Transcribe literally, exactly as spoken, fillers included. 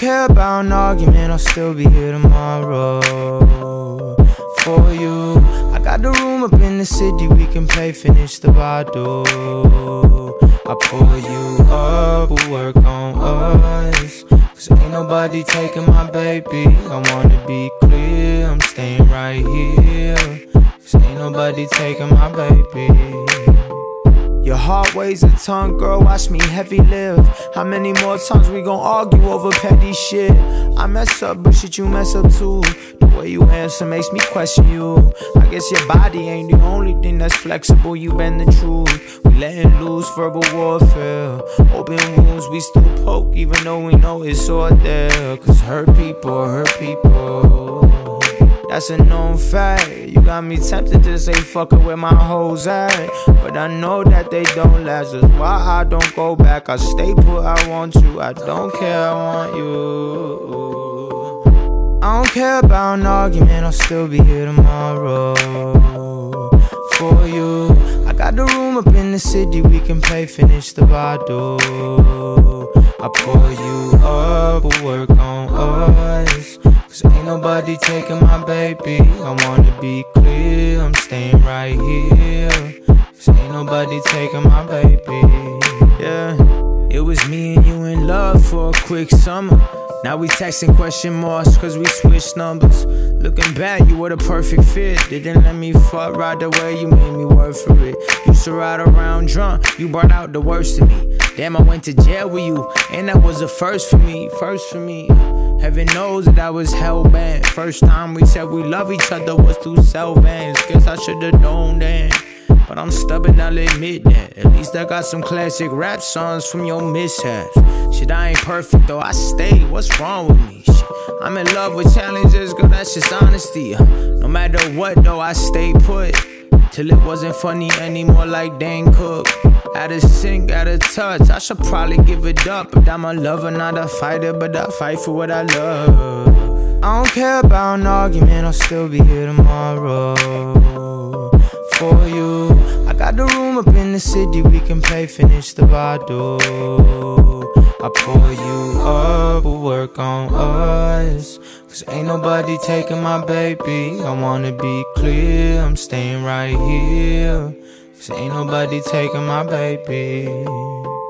care about an argument, I'll still be here tomorrow for you. I got the room up in the city, we can play finish the bottle. I pull you up, we'll work on us, cause ain't nobody taking my baby. I wanna be clear, I'm staying right here, cause ain't nobody taking my baby. Your heart weighs a ton, girl, watch me heavy live. How many more times we gon' argue over petty shit? I mess up, but shit, you mess up too. The way you answer makes me question you. I guess your body ain't the only thing that's flexible, you been the truth. We letting loose verbal warfare, open wounds we still poke, even though we know it's all there. Cause hurt people, hurt people, that's a known fact. You got me tempted to say fuck it where my hoes at, but I know that they don't last. That's why I don't go back. I stay put, I want you. I don't care, I want you. I don't care about an argument, I'll still be here tomorrow for you. I got the room up in the city, we can play finish the bottle. I pull you up, we'll work on us, cause ain't nobody taking my baby. I wanna be clear, I'm staying right here, cause ain't nobody taking my baby. Yeah, it was me and you in love for a quick summer. Now we texting question marks cause we switched numbers. Looking back, you were the perfect fit. Didn't let me fuck right the way you made me work for it. Used to ride around drunk, you brought out the worst in me. Damn, I went to jail with you, and that was a first for me, first for me. Heaven knows that I was hell-bent. First time we said we love each other was through cell vans. Guess I should've known then, but I'm stubborn, I'll admit that. At least I got some classic rap songs from your mishaps. Shit, I ain't perfect though, I stay, what's wrong with me? Shit, I'm in love with challenges, girl, that's just honesty. No matter what though, I stay put, till it wasn't funny anymore like Dane Cook. Out of sync, out of touch, I should probably give it up. But I'm a lover, not a fighter, but I fight for what I love. I don't care about an argument, I'll still be here tomorrow for you. I got the room up in the city, we can play finish the bottle. I pull you up, we'll work on us, cause ain't nobody taking my baby. I wanna be clear, I'm staying right here, cause ain't nobody taking my baby.